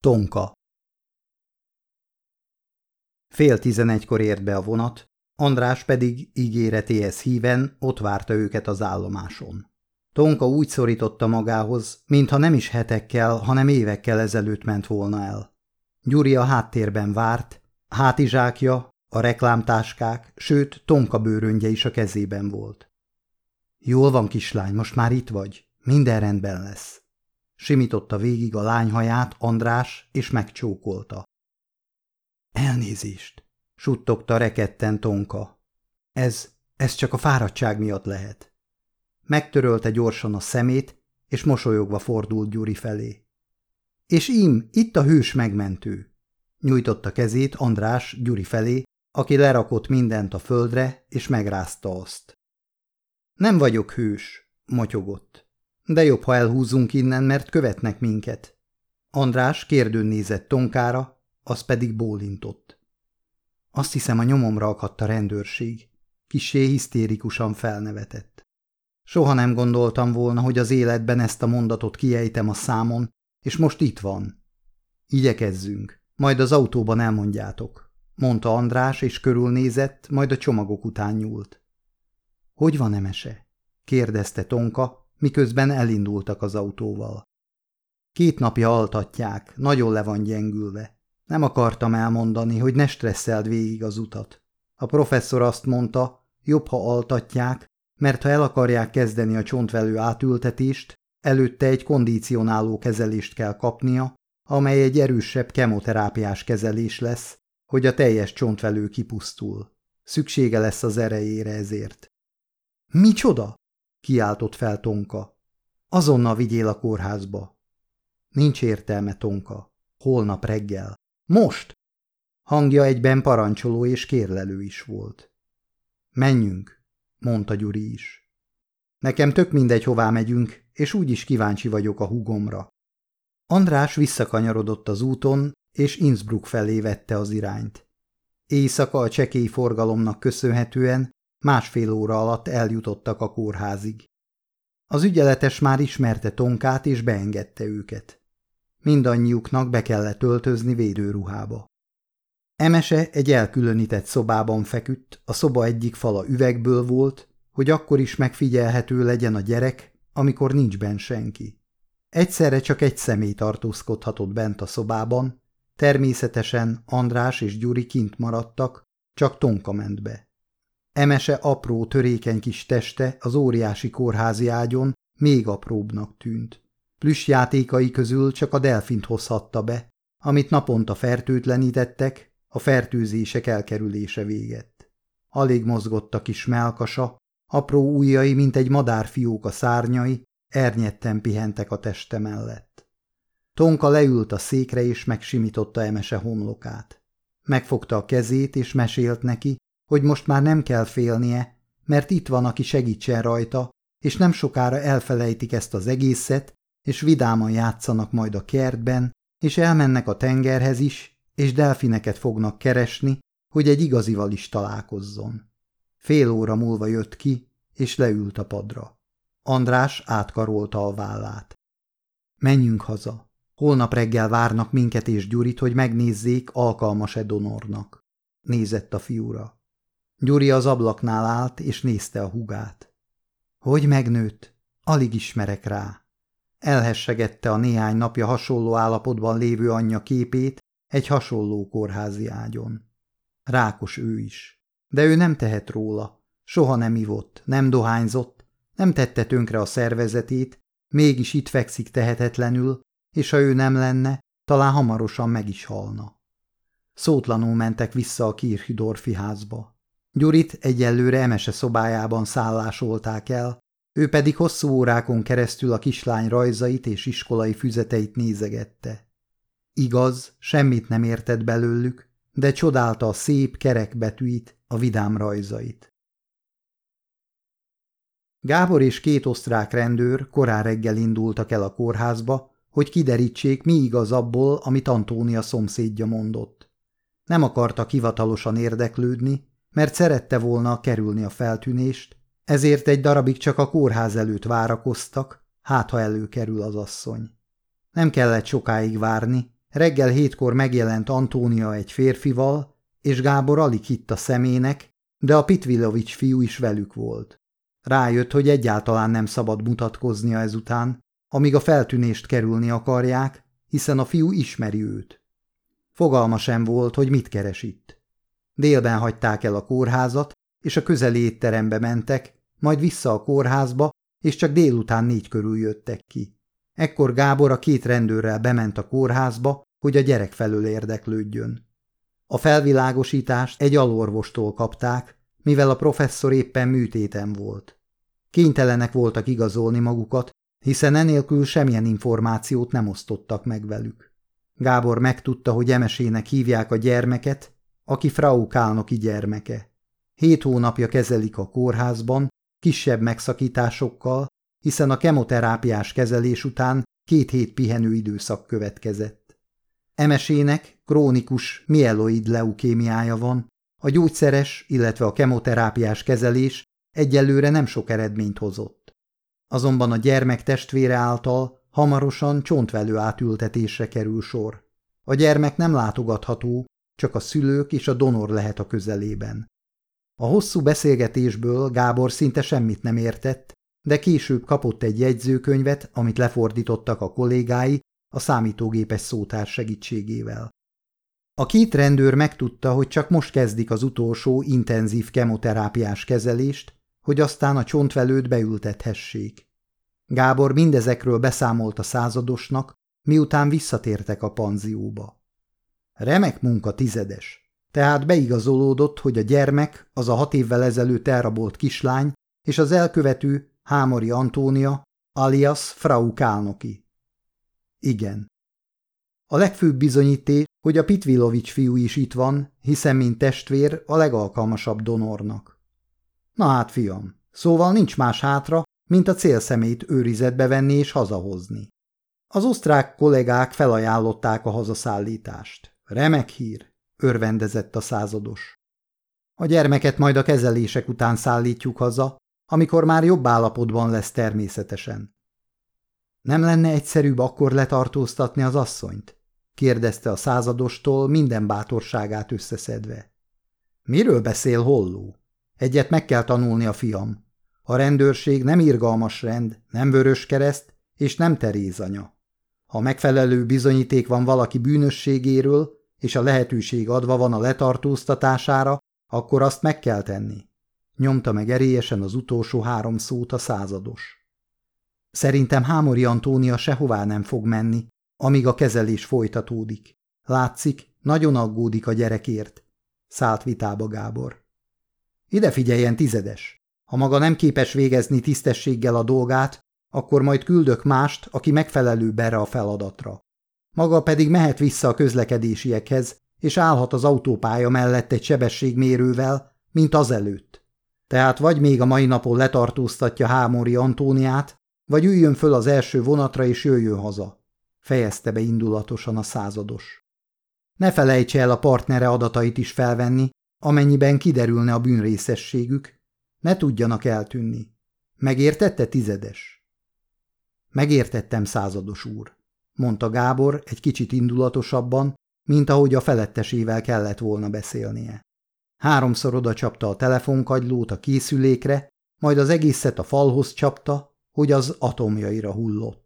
Tonka. 10:30-kor ért be a vonat, András pedig ígéretéhez híven ott várta őket az állomáson. Tonka úgy szorította magához, mintha nem is hetekkel, hanem évekkel ezelőtt ment volna el. Gyuri a háttérben várt, a hátizsákja, a reklámtáskák, sőt Tonka bőröngye is a kezében volt. Jól van, kislány, most már itt vagy, minden rendben lesz. Simította végig a lány haját András, és megcsókolta. Elnézést, suttogta rekedten Tonka. Ez csak a fáradtság miatt lehet. Megtörölte gyorsan a szemét, és mosolyogva fordult Gyuri felé. És itt a hős megmentő. Nyújtotta kezét András Gyuri felé, aki lerakott mindent a földre, és megrázta azt. Nem vagyok hős, motyogott. De jobb, ha elhúzunk innen, mert követnek minket. András kérdőn nézett Tonkára, az pedig bólintott. Azt hiszem, a nyomomra akadt a rendőrség. Kissé hisztérikusan felnevetett. Soha nem gondoltam volna, hogy az életben ezt a mondatot kiejtem a számon, és most itt van. Igyekezzünk, majd az autóban elmondjátok, mondta András, és körülnézett, majd a csomagok után nyúlt. Hogy van, Emese? kérdezte Tonka, miközben elindultak az autóval. 2 napja altatják, nagyon le van gyengülve. Nem akartam elmondani, hogy ne stresszeld végig az utat. A professzor azt mondta, jobb, ha altatják, mert ha el akarják kezdeni a csontvelő átültetést, előtte egy kondicionáló kezelést kell kapnia, amely egy erősebb kemoterápiás kezelés lesz, hogy a teljes csontvelő kipusztul. Szüksége lesz az erejére ezért. Micsoda? Kiáltott fel Tonka. Azonnal vigyél a kórházba. Nincs értelme, Tonka. Holnap reggel. Most! Hangja egyben parancsoló és kérlelő is volt. Menjünk, mondta Gyuri is. Nekem tök mindegy, hová megyünk, és úgyis kíváncsi vagyok a húgomra. András visszakanyarodott az úton, és Innsbruck felé vette az irányt. Éjszaka a csekély forgalomnak köszönhetően 1,5 óra alatt eljutottak a kórházig. Az ügyeletes már ismerte Tonkát, és beengedte őket. Mindannyiuknak be kellett öltözni védőruhába. Emese egy elkülönített szobában feküdt, a szoba egyik fala üvegből volt, hogy akkor is megfigyelhető legyen a gyerek, amikor nincs benn senki. Egyszerre csak egy személy tartózkodhatott bent a szobában, természetesen András és Gyuri kint maradtak, csak Tonka ment be. Emese apró, törékeny kis teste az óriási kórházi ágyon még apróbbnak tűnt. Plüssjátékai közül csak a delfint hozhatta be, amit naponta fertőtlenítettek, a fertőzések elkerülése végett. Alig mozgott a kis mellkasa, apró ujjai, mint egy madárfióka szárnyai, ernyetten pihentek a teste mellett. Tonka leült a székre, és megsimította Emese homlokát. Megfogta a kezét, és mesélt neki, hogy most már nem kell félnie, mert itt van, aki segítsen rajta, és nem sokára elfelejtik ezt az egészet, és vidáman játszanak majd a kertben, és elmennek a tengerhez is, és delfineket fognak keresni, hogy egy igazival is találkozzon. Fél óra múlva jött ki, és leült a padra. András átkarolta a vállát. Menjünk haza. Holnap reggel várnak minket és Gyurit, hogy megnézzék, alkalmas-e donornak. Nézett a fiúra. Gyuri az ablaknál állt, és nézte a húgát. Hogy megnőtt? Alig ismerek rá. Elhessegette a néhány napja hasonló állapotban lévő anyja képét egy hasonló kórházi ágyon. Rákos ő is. De ő nem tehet róla. Soha nem ivott, nem dohányzott, nem tette tönkre a szervezetét, mégis itt fekszik tehetetlenül, és ha ő nem lenne, talán hamarosan meg is halna. Szótlanul mentek vissza a Kirchdorfi házba. Gyurit egyelőre Emese szobájában szállásolták el, ő pedig hosszú órákon keresztül a kislány rajzait és iskolai füzeteit nézegette. Igaz, semmit nem értett belőlük, de csodálta a szép, kerek betűit, a vidám rajzait. Gábor és 2 osztrák rendőr korán reggel indultak el a kórházba, hogy kiderítsék, mi igaz abból, amit Antónia szomszédja mondott. Nem akartak hivatalosan érdeklődni, mert szerette volna kerülni a feltűnést, ezért egy darabig csak a kórház előtt várakoztak, hát ha előkerül az asszony. Nem kellett sokáig várni, Reggel 7-kor megjelent Antónia egy férfival, és Gábor alig hitt a szemének, de a Pitvilovics fiú is velük volt. Rájött, hogy egyáltalán nem szabad mutatkoznia ezután, amíg a feltűnést kerülni akarják, hiszen a fiú ismeri őt. Fogalma sem volt, hogy mit keres itt. Délben hagyták el a kórházat, és a közeli étterembe mentek, majd vissza a kórházba, és csak délután 4 körül jöttek ki. Ekkor Gábor a 2 rendőrrel bement a kórházba, hogy a gyerek felől érdeklődjön. A felvilágosítást egy alorvostól kapták, mivel a professzor éppen műtéten volt. Kénytelenek voltak igazolni magukat, hiszen enélkül semmilyen információt nem osztottak meg velük. Gábor megtudta, hogy Emesének hívják a gyermeket, aki Frau Kálnoki gyermeke. 7 hónapja kezelik a kórházban, kisebb megszakításokkal, hiszen a kemoterápiás kezelés után 2 hét pihenő időszak következett. Emesének krónikus mieloid leukémiája van, a gyógyszeres, illetve a kemoterápiás kezelés egyelőre nem sok eredményt hozott. Azonban a gyermek testvére által hamarosan csontvelő átültetésre kerül sor. A gyermek nem látogatható, csak a szülők és a donor lehet a közelében. A hosszú beszélgetésből Gábor szinte semmit nem értett, de később kapott egy jegyzőkönyvet, amit lefordítottak a kollégái a számítógépes szótár segítségével. A 2 rendőr megtudta, hogy csak most kezdik az utolsó intenzív kemoterápiás kezelést, hogy aztán a csontvelőt beültethessék. Gábor mindezekről beszámolt a századosnak, miután visszatértek a panzióba. Remek munka, tizedes. Tehát beigazolódott, hogy a gyermek az a 6 évvel ezelőtt elrabolt kislány, és az elkövető Hámori Antónia, alias Frau Kálnoki. Igen. A legfőbb bizonyíték, hogy a Pitvilovics fiú is itt van, hiszen mint testvér a legalkalmasabb donornak. Na hát, fiam, szóval nincs más hátra, mint a célszemét őrizetbe venni és hazahozni. Az osztrák kollégák felajánlották a hazaszállítást. Remek hír, örvendezett a százados. A gyermeket majd a kezelések után szállítjuk haza, amikor már jobb állapotban lesz természetesen. Nem lenne egyszerűbb akkor letartóztatni az asszonyt? Kérdezte a századostól minden bátorságát összeszedve. Miről beszél, Holló? Egyet meg kell tanulni a fiam. A rendőrség nem irgalmas rend, nem Vöröskereszt és nem Terézanya. Ha megfelelő bizonyíték van valaki bűnösségéről, és a lehetőség adva van a letartóztatására, akkor azt meg kell tenni. Nyomta meg erélyesen az utolsó 3 szót a százados. Szerintem Hámori Antónia sehová nem fog menni, amíg a kezelés folytatódik. Látszik, nagyon aggódik a gyerekért. Szállt vitába Gábor. Ide figyeljen, tizedes! Ha maga nem képes végezni tisztességgel a dolgát, akkor majd küldök mást, aki megfelelőbb erre a feladatra. Maga pedig mehet vissza a közlekedésiekhez, és állhat az autópálya mellett egy sebességmérővel, mint azelőtt. Tehát vagy még a mai napon letartóztatja Hámori Antóniát, vagy üljön föl az első vonatra és jöjjön haza, fejezte be indulatosan a százados. Ne felejtse el a partnere adatait is felvenni, amennyiben kiderülne a bűnrészességük, ne tudjanak eltűnni. Megértette, tizedes? Megértettem, százados úr, mondta Gábor egy kicsit indulatosabban, mint ahogy a felettesével kellett volna beszélnie. 3-szor odacsapta a telefonkagylót a készülékre, majd az egészet a falhoz csapta, hogy az atomjaira hullott.